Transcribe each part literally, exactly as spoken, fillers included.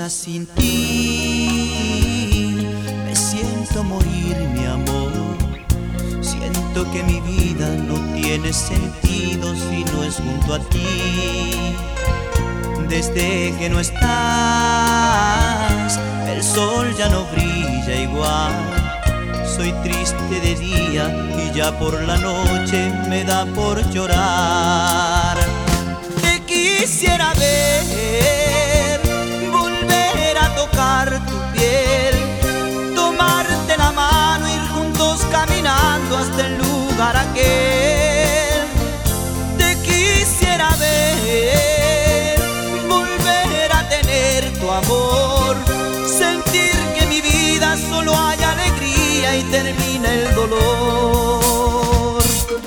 sola sin ti, me siento morir, mi amor. Siento que mi vida no tiene sentido si no es junto a ti. Desde que no estás, el sol ya no brilla igual. Soy triste de día y ya por la noche me da por llorar. Te quisiera ver, volver a tocar tu piel, tomarte la mano, ir juntos caminando hasta el lugar aquel. Te quisiera ver, volver a tener tu amor, sentir que en mi vida solo hay alegría y termina el dolor.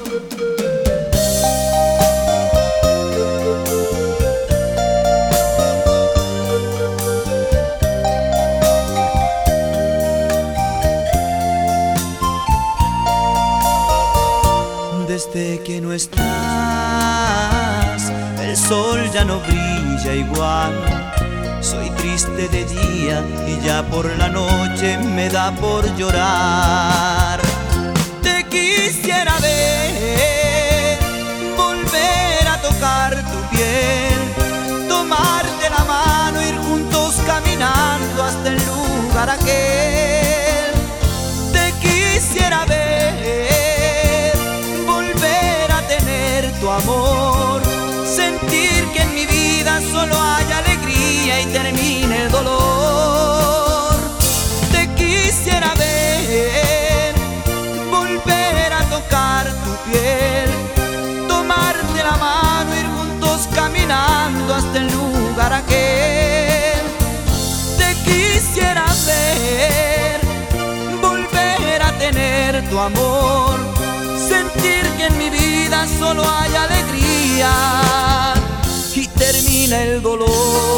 Desde que no estás, el sol ya no brilla igual. Soy triste de día y ya por la noche me da por llorar. Te quisiera ver, volver a tocar tu piel, tomarte la mano, ir juntos caminando hasta el lugar aquel. Te quisiera ver, volver a tener tu amor, sentir que en mi vida solo hay alegría y termina el dolor. Te quisiera ver, volver a tocar tu piel, tomarte la mano, ir juntos caminando hasta el lugar aquel. Te quisiera ver, volver a tener tu amor, sentir que en mi vida solo hay alegría y termina el dolor.